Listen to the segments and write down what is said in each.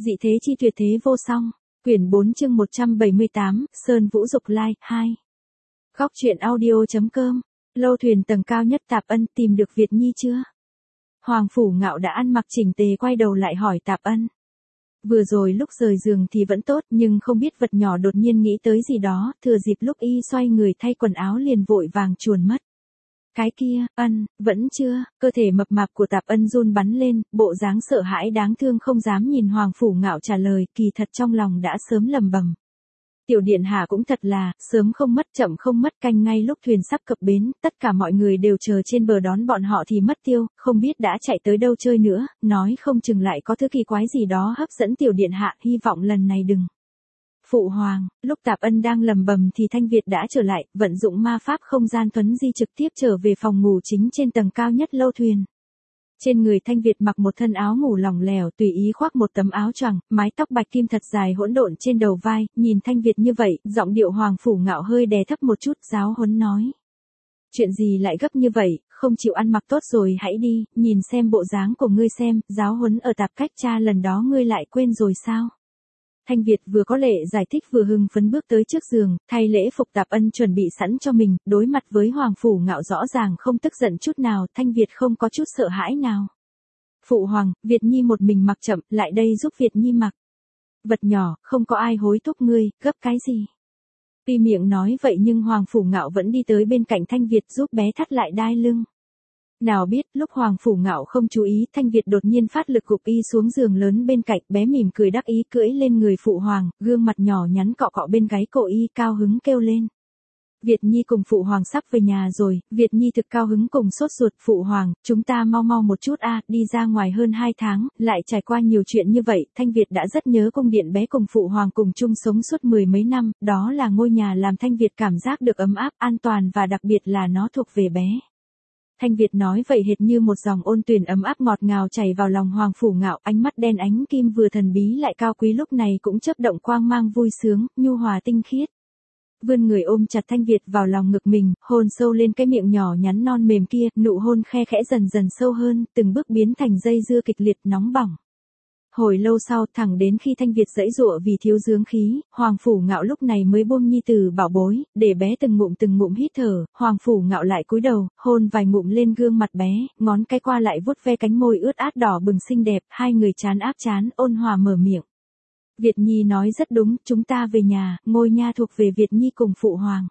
Dị thế chi tuyệt thế vô song. Quyển 4 chương 178, Sơn Vũ Dục Lai, 2. Góc truyện audio.com. Lâu thuyền tầng cao nhất Tạp Ân tìm được Việt Nhi chưa? Hoàng Phủ Ngạo đã ăn mặc chỉnh tề quay đầu lại hỏi Tạp Ân. Vừa rồi lúc rời giường thì vẫn tốt nhưng không biết vật nhỏ đột nhiên nghĩ tới gì đó, thừa dịp lúc y xoay người thay quần áo liền vội vàng chuồn mất. Cái kia, Ân, vẫn chưa, cơ thể mập mạp của Tạp Ân run bắn lên, bộ dáng sợ hãi đáng thương không dám nhìn Hoàng Phủ Ngạo trả lời, kỳ thật trong lòng đã sớm lầm bầm. Tiểu điện hạ cũng thật là, sớm không mất chậm không mất, canh ngay lúc thuyền sắp cập bến, tất cả mọi người đều chờ trên bờ đón bọn họ thì mất tiêu, không biết đã chạy tới đâu chơi nữa, nói không chừng lại có thứ kỳ quái gì đó hấp dẫn tiểu điện hạ, hy vọng lần này đừng. Phụ hoàng, lúc Tạp Ân đang lầm bầm thì Thanh Việt đã trở lại, vận dụng ma pháp không gian thuấn di trực tiếp trở về phòng ngủ chính trên tầng cao nhất lâu thuyền. Trên người Thanh Việt mặc một thân áo ngủ lỏng lẻo, tùy ý khoác một tấm áo choàng, mái tóc bạch kim thật dài hỗn độn trên đầu vai, nhìn Thanh Việt như vậy, giọng điệu Hoàng Phủ Ngạo hơi đè thấp một chút, giáo huấn nói. Chuyện gì lại gấp như vậy, không chịu ăn mặc tốt rồi hãy đi, nhìn xem bộ dáng của ngươi xem, giáo huấn ở Tạp Cách cha lần đó ngươi lại quên rồi sao? Thanh Việt vừa có lệ giải thích vừa hưng phấn bước tới trước giường, thay lễ phục Tạp Ân chuẩn bị sẵn cho mình, đối mặt với Hoàng Phủ Ngạo rõ ràng không tức giận chút nào, Thanh Việt không có chút sợ hãi nào. Phụ hoàng, Việt Nhi một mình mặc chậm, lại đây giúp Việt Nhi mặc. Vật nhỏ, không có ai hối thúc ngươi, gấp cái gì? Tuy miệng nói vậy nhưng Hoàng Phủ Ngạo vẫn đi tới bên cạnh Thanh Việt giúp bé thắt lại đai lưng. Nào biết, lúc Hoàng Phủ Ngạo không chú ý, Thanh Việt đột nhiên phát lực gục y xuống giường lớn bên cạnh, bé mỉm cười đắc ý cưỡi lên người phụ hoàng, gương mặt nhỏ nhắn cọ cọ bên gáy cổ y, cao hứng kêu lên. Việt Nhi cùng phụ hoàng sắp về nhà rồi, Việt Nhi thực cao hứng cùng sốt ruột, phụ hoàng, chúng ta mau mau một chút đi ra ngoài hơn 2 tháng, lại trải qua nhiều chuyện như vậy, Thanh Việt đã rất nhớ cung điện bé cùng phụ hoàng cùng chung sống suốt 10 mấy năm, đó là ngôi nhà làm Thanh Việt cảm giác được ấm áp, an toàn và đặc biệt là nó thuộc về bé. Thanh Việt nói vậy hệt như một dòng ôn tuyền ấm áp ngọt ngào chảy vào lòng Hoàng Phủ Ngạo, ánh mắt đen ánh kim vừa thần bí lại cao quý lúc này cũng chớp động quang mang vui sướng, nhu hòa tinh khiết. Vươn người ôm chặt Thanh Việt vào lòng ngực mình, hôn sâu lên cái miệng nhỏ nhắn non mềm kia, nụ hôn khe khẽ dần dần sâu hơn, từng bước biến thành dây dưa kịch liệt nóng bỏng. Hồi lâu sau, thẳng đến khi Thanh Việt giãy giụa vì thiếu dưỡng khí, Hoàng Phủ Ngạo lúc này mới buông nhi tử bảo bối, để bé từng ngụm hít thở, Hoàng Phủ Ngạo lại cúi đầu, hôn vài ngụm lên gương mặt bé, ngón cái qua lại vuốt ve cánh môi ướt át đỏ bừng xinh đẹp, hai người trán áp trán, ôn hòa mở miệng. Việt Nhi nói rất đúng, chúng ta về nhà, ngôi nha thuộc về Việt Nhi cùng phụ hoàng.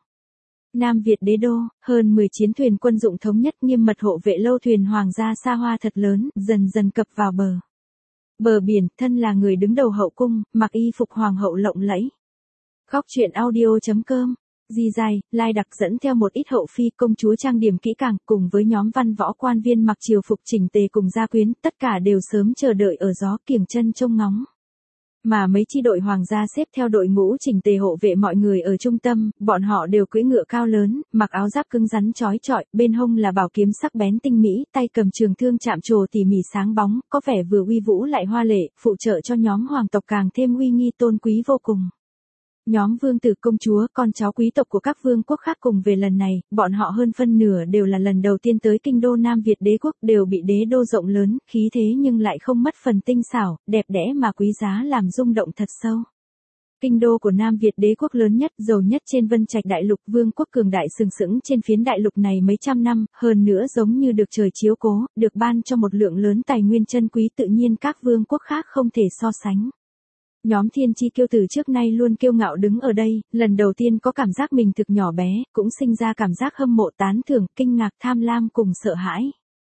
Nam Việt đế đô, hơn 10 chiến thuyền quân dụng thống nhất nghiêm mật hộ vệ lâu thuyền hoàng gia xa hoa thật lớn, dần dần cập vào bờ. Bờ biển, thân là người đứng đầu hậu cung, mặc y phục hoàng hậu lộng lẫy. Góc truyện audio.com. Di dài, lai đặc dẫn theo một ít hậu phi công chúa trang điểm kỹ càng, cùng với nhóm văn võ quan viên mặc triều phục chỉnh tề cùng gia quyến, tất cả đều sớm chờ đợi ở gió kiềng chân trông ngóng. Mà mấy chi đội hoàng gia xếp theo đội ngũ chỉnh tề hộ vệ mọi người ở trung tâm, bọn họ đều cưỡi ngựa cao lớn, mặc áo giáp cứng rắn chói chọi, bên hông là bảo kiếm sắc bén tinh mỹ, tay cầm trường thương chạm trổ tỉ mỉ sáng bóng, có vẻ vừa uy vũ lại hoa lệ, phụ trợ cho nhóm hoàng tộc càng thêm uy nghi tôn quý vô cùng. Nhóm vương tử công chúa, con cháu quý tộc của các vương quốc khác cùng về lần này, bọn họ hơn phân nửa đều là lần đầu tiên tới kinh đô Nam Việt đế quốc, đều bị đế đô rộng lớn, khí thế nhưng lại không mất phần tinh xảo, đẹp đẽ mà quý giá làm rung động thật sâu. Kinh đô của Nam Việt đế quốc lớn nhất, giàu nhất trên Vân Trạch đại lục, vương quốc cường đại sừng sững trên phiến đại lục này mấy trăm năm, hơn nữa giống như được trời chiếu cố, được ban cho một lượng lớn tài nguyên chân quý tự nhiên các vương quốc khác không thể so sánh. Nhóm thiên chi kiêu từ trước nay luôn kiêu ngạo đứng ở đây, lần đầu tiên có cảm giác mình thực nhỏ bé, cũng sinh ra cảm giác hâm mộ tán thưởng, kinh ngạc tham lam cùng sợ hãi.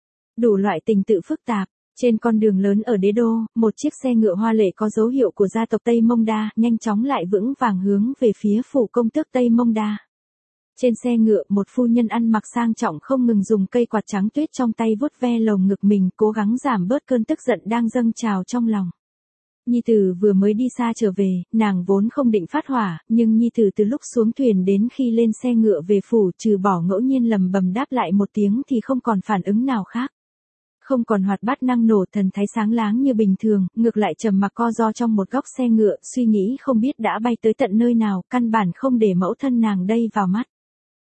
Đủ loại tình tự phức tạp, trên con đường lớn ở đế đô, một chiếc xe ngựa hoa lệ có dấu hiệu của gia tộc Tây Mông Đa, nhanh chóng lại vững vàng hướng về phía phủ công tước Tây Mông Đa. Trên xe ngựa, một phu nhân ăn mặc sang trọng không ngừng dùng cây quạt trắng tuyết trong tay vuốt ve lồng ngực mình, cố gắng giảm bớt cơn tức giận đang dâng trào trong lòng. Nhi tử vừa mới đi xa trở về, nàng vốn không định phát hỏa, nhưng Nhi tử từ lúc xuống thuyền đến khi lên xe ngựa về phủ trừ bỏ ngẫu nhiên lầm bầm đáp lại một tiếng thì không còn phản ứng nào khác. Không còn hoạt bát năng nổ thần thái sáng láng như bình thường, ngược lại trầm mặc co ro trong một góc xe ngựa, suy nghĩ không biết đã bay tới tận nơi nào, căn bản không để mẫu thân nàng đây vào mắt.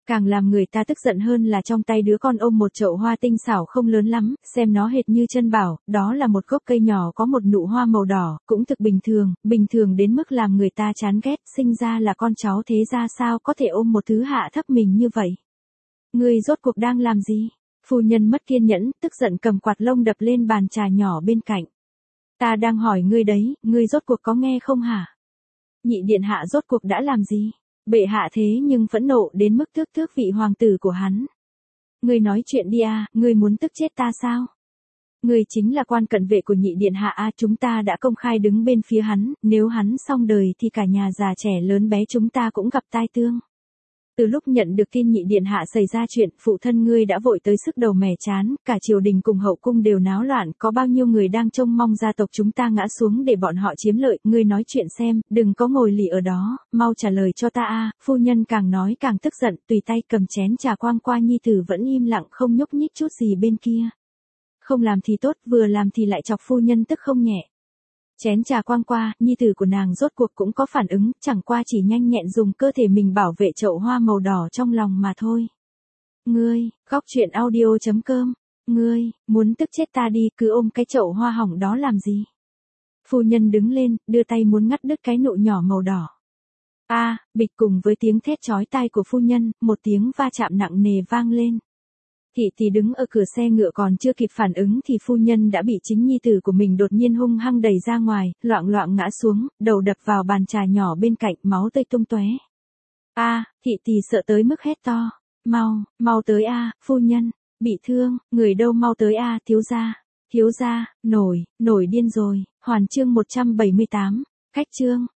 Càng làm người ta tức giận hơn là trong tay đứa con ôm một chậu hoa tinh xảo không lớn lắm, xem nó hệt như chân bảo, đó là một gốc cây nhỏ có một nụ hoa màu đỏ, cũng thực bình thường đến mức làm người ta chán ghét, sinh ra là con cháu thế ra sao có thể ôm một thứ hạ thấp mình như vậy. Ngươi rốt cuộc đang làm gì? Phu nhân mất kiên nhẫn, tức giận cầm quạt lông đập lên bàn trà nhỏ bên cạnh. Ta đang hỏi ngươi đấy, ngươi rốt cuộc có nghe không hả? Nhị điện hạ rốt cuộc đã làm gì? Bệ hạ thế nhưng phẫn nộ đến mức tước vị hoàng tử của hắn. Ngươi nói chuyện đi à, ngươi muốn tức chết ta sao? Ngươi chính là quan cận vệ của nhị điện hạ à, chúng ta đã công khai đứng bên phía hắn, nếu hắn xong đời thì cả nhà già trẻ lớn bé chúng ta cũng gặp tai tương. Từ lúc nhận được tin nhị điện hạ xảy ra chuyện, phụ thân ngươi đã vội tới sức đầu mẻ chán, cả triều đình cùng hậu cung đều náo loạn, có bao nhiêu người đang trông mong gia tộc chúng ta ngã xuống để bọn họ chiếm lợi, ngươi nói chuyện xem, đừng có ngồi lì ở đó, mau trả lời cho ta a. Phu nhân càng nói càng tức giận, tùy tay cầm chén trà quang qua nhi tử vẫn im lặng không nhúc nhích chút gì bên kia. Không làm thì tốt, vừa làm thì lại chọc phu nhân tức không nhẹ. Chén trà quang qua, nhi tử của nàng rốt cuộc cũng có phản ứng, chẳng qua chỉ nhanh nhẹn dùng cơ thể mình bảo vệ chậu hoa màu đỏ trong lòng mà thôi. Ngươi, góc truyện audio.com, ngươi, muốn tức chết ta đi, cứ ôm cái chậu hoa hỏng đó làm gì? Phu nhân đứng lên, đưa tay muốn ngắt đứt cái nụ nhỏ màu đỏ. A, bịch cùng với tiếng thét chói tai của phu nhân, một tiếng va chạm nặng nề vang lên. Thị đứng ở cửa xe ngựa còn chưa kịp phản ứng thì phu nhân đã bị chính nhi tử của mình đột nhiên hung hăng đẩy ra ngoài, loạng ngã xuống, đầu đập vào bàn trà nhỏ bên cạnh, máu tươi tung tóe. A, thị sợ tới mức hét to, mau tới a, phu nhân, bị thương, người đâu mau tới a, thiếu gia, nổi điên rồi. Hoàn chương 178, cách chương.